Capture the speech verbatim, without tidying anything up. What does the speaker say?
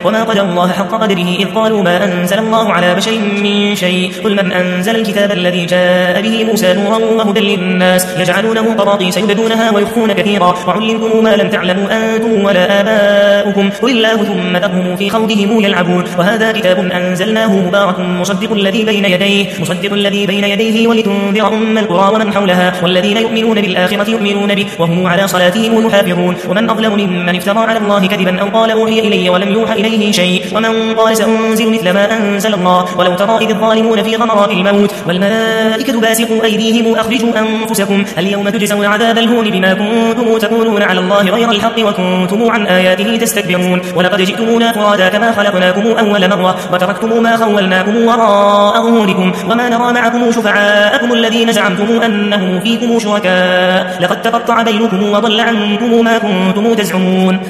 وما قدر الله حق قدره إذ قالوا ما أنزل الله على بشر من شيء قل من أنزل الكتاب الذي جاء به موسى نورا وهدى للناس يجعلونه قراطيس يبدونها ويخفون كثيرا وعلمتم ما لم تعلموا أنتم ولا آباؤكم قل الله ثم ذرهم في خوضهم يلعبون وهذا كتاب أنزلناه مبارك مصدق الذي بين يديه مصدق الذي بين يديه ولتنذر أم القرى ومن حولها والذين يؤمنون بالآخرة يؤمنون به وهم على صلاتهم يحافظون ومن أظلم ممن افترى على الله كذبا أو قال أوحي إلي ولم يوحى إليه شيء ومن قال سأنزل مثل ما أنزل الله ولو ترى إذ الظالمون في غمرات الموت والملائكة باسطوا أيديهم أخرجوا أنفسكم اليوم تجزون عذاب الهون بما كنتم تقولون على الله غير الحق وكنتم عن آياته تستكبرون ولقد جئتمونا فرادا كما خلقناكم أول مرة وتركتم ما خولناكم وراء ظهوركم وما نرى معكم شفعاءكم الذين زعمتم أنهم فيكم شركاء لقد تقطع بينكم وضل عنكم ما كنتم تزعمون